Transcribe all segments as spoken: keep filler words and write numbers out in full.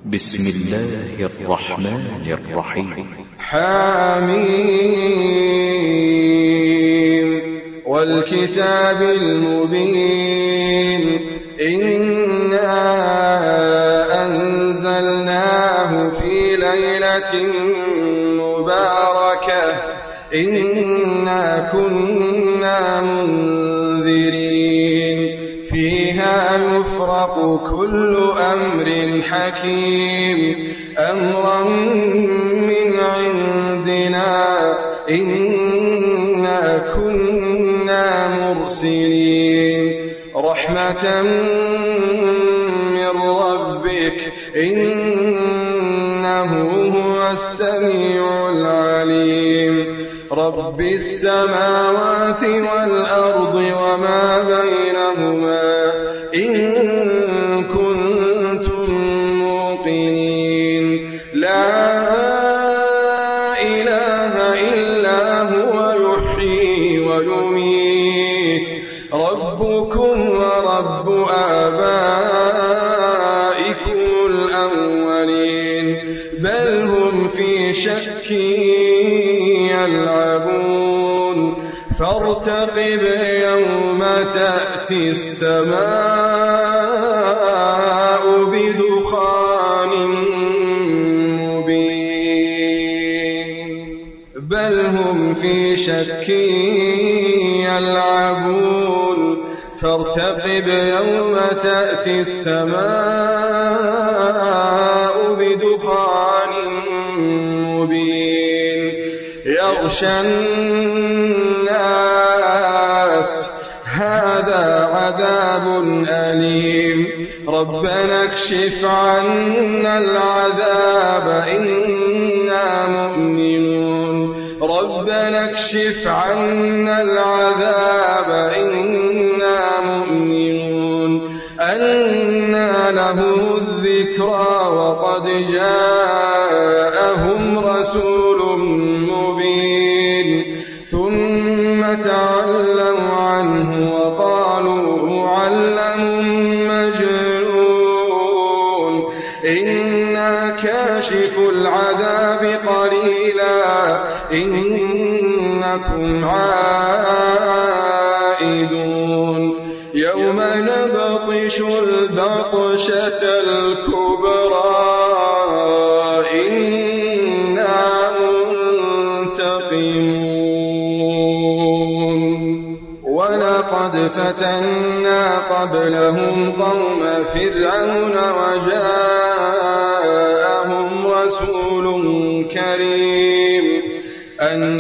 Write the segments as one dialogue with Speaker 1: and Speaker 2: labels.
Speaker 1: بسم الله الرحمن الرحيم.
Speaker 2: حميم والكتاب المبين إنا أنزلناه في ليلة مباركة إنا كنا منذرين فيها يفرق كل أمر حكيم أمرا من عندنا إنا كنا مرسلين رحمة من ربك إنه هو السميع العليم رب السماوات والأرض وما بينهما إن كنتم موقنين لا إله إلا هو يحيي ويميت ربكم ورب آبائكم الأولين بل هم في شك يلعبون فارتقب يوم تأتي السماء بدخان مبين بل هم في شك يلعبون فارتقب يوم تأتي السماء بدخان مبين يغشى الناس هذا عذاب أليم ربنا اكشف عنا العذاب إنا مؤمنون ربنا اكشف عنا العذاب إنا مؤمنون أنى له الذكرى وقد جاءهم رسول مبين ثم تعلوا عنه وقالوا معلم مجنون إنا كاشف العذاب قليلا إنكم عائدون يوم نبطش البطشة الكبرى إنا منتقمون ولقد فتنا قبلهم قوم فرعون وجاءهم رسول كريم أن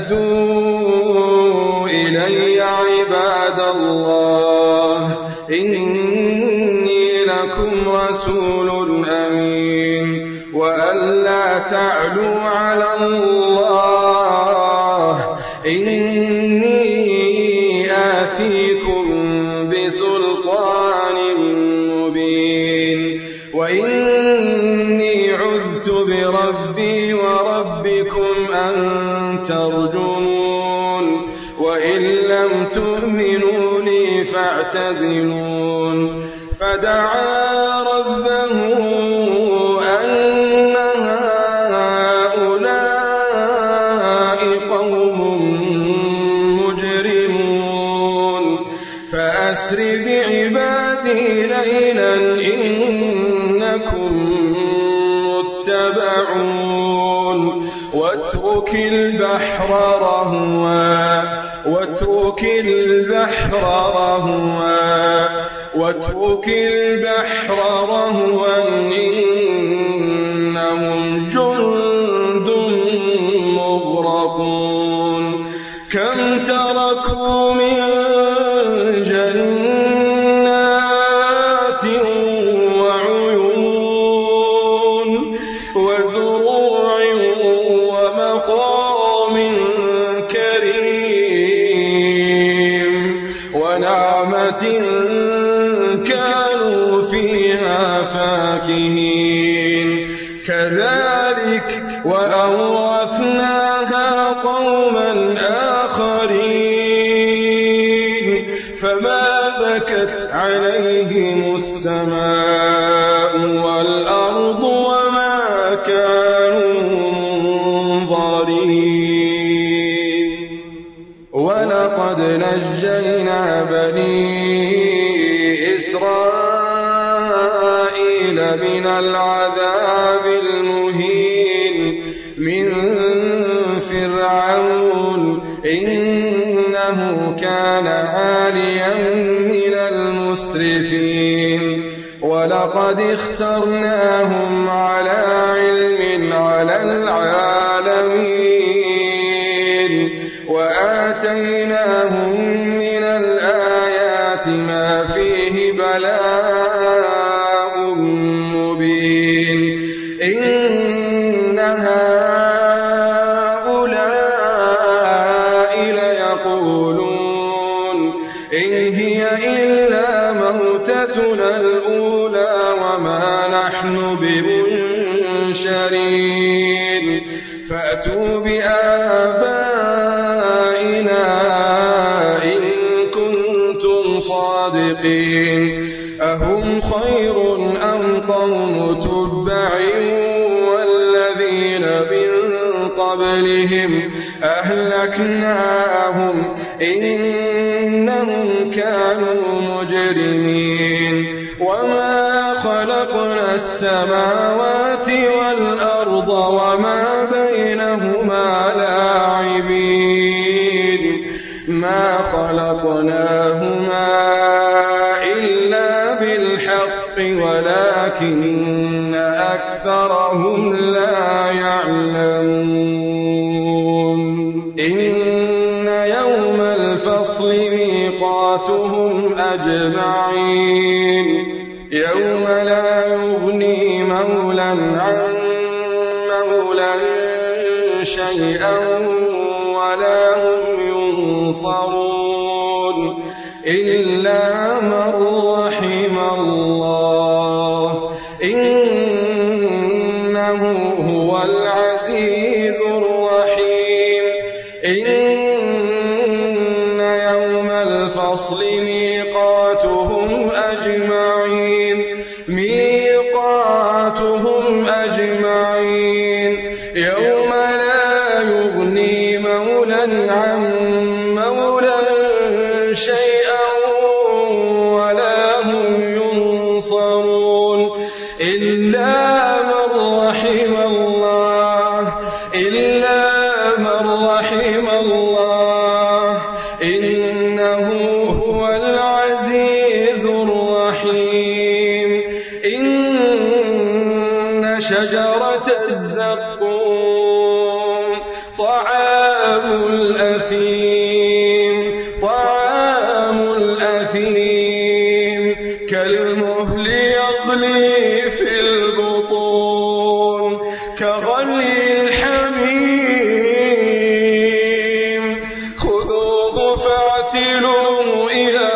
Speaker 2: أدوا إلي عباد الله إني لكم رسول أمين وأن لا تعلوا على الله إني آتيكم بسلطان مبين وإني عذت بربي وربكم أن ترجمون وإن لم تؤمنوا لي فاعتزلون فدعا ربه أن هؤلاء قوم مجرمون فأسر بعبادي ليلا إنكم متبعون واترك البحر رهوا واترك البحر رهوا واترك البحر رهوا إنهم جند مغرقون كم تركوا من جنات وعيون وزروع ومقام كريم ونعمة كانوا فيها فاكهين كذلك وأورثناها قوما آخرين فما بكت عليهم السماء والأرض بني إسرائيل من العذاب المهين من فرعون إنه كان عاليا من المسرفين ولقد اخترناهم على علم على العالمين وآتيناهم من الآيات ما فيه بلاء مبين إن هؤلاء ليقولون إن هي إلا موتتنا الأولى وما نحن بمنشرين فأتوا بآبائنا إن كنتم صادقين أهم خير أم قوم تبع والذين من قبلهم أهلكناهم إنهم كانوا مجرمين وما خلقنا السماوات والأرض وما بينهما لاعبين ما خلقناهما إلا بالحق ولكن أكثرهم لا يعلمون إن يوم الفصل ميقاتهم أجمعين يوم لا يغني مولى عن مولى شيئا ولا هم ينصرون إلا من رحم الله إنه هو العزيز الرحيم إن يوم الفصل ميقاتهم أجمعين ميقاتهم أجمعين يوم لا يغني مولى عن مولى شيئا ولا هم ينصرون إلا من رحم الله إلا من رحم الله إنه هو العزيز الرحيم إن شجرة الزقوم طعام الأثيم طعام الأثيم كالمهل يغلي في البطون كغلي الحميم خذوه فاعتلوه إلى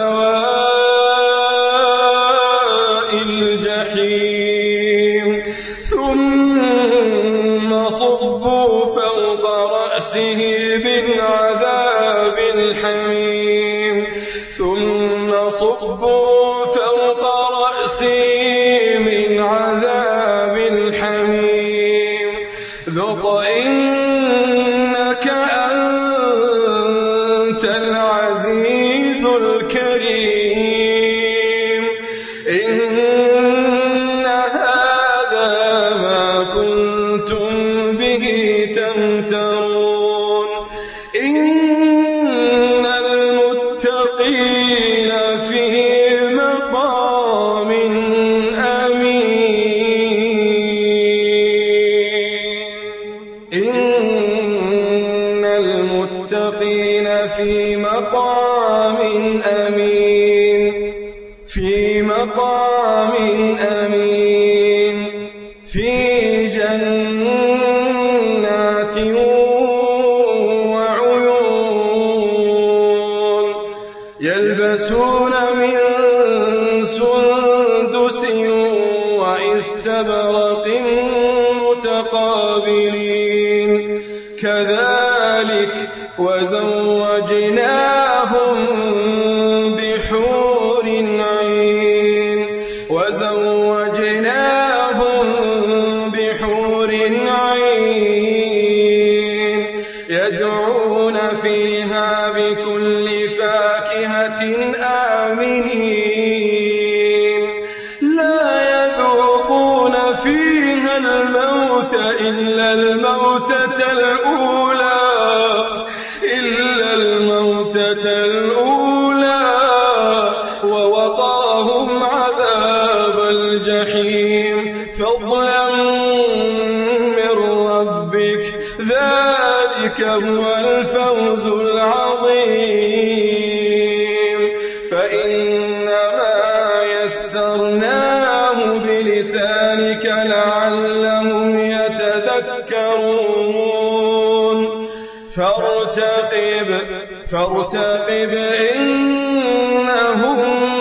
Speaker 2: سواء الجحيم ثم صبوا فوق رأسه من عذاب الحميم ثم صبوا فوق رأسه من عذاب الحميم ذق إنك أنت العزيز الكريم إن هذا ما كنتم به تمترون إن المتقين في مقام أمين إن المتقين في مقام أمين في مقام أمين في جنات وعيون يلبسون من سندس واستبرق متقابلين كذلك وزوجناهم بحور عين وزوجناهم بحور عين يدعون فيها بكل فاكهة آمنين لا يذوقون فيها الموت إلا الموتة الأولى إلا الموتة الأولى ووقاهم عذاب الجحيم فضلا من ربك ذلك هو الفوز العظيم فإنما يسرناه بلسانك لعلهم يتذكرون فارتقب فارتقب إنهم